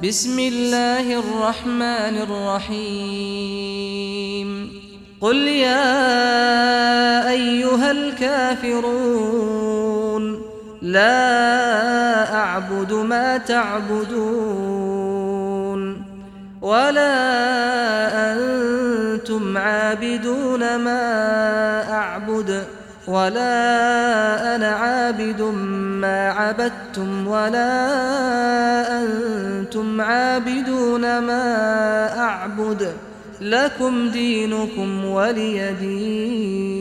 بسم الله الرحمن الرحيم قل يا أيها الكافرون لا أعبد ما تعبدون ولا أنتم عابدون ما أعبد ولا أنا عابد ما عبدتم ولا أنتم عابدون ما أعبد لكم دينكم ولي دين.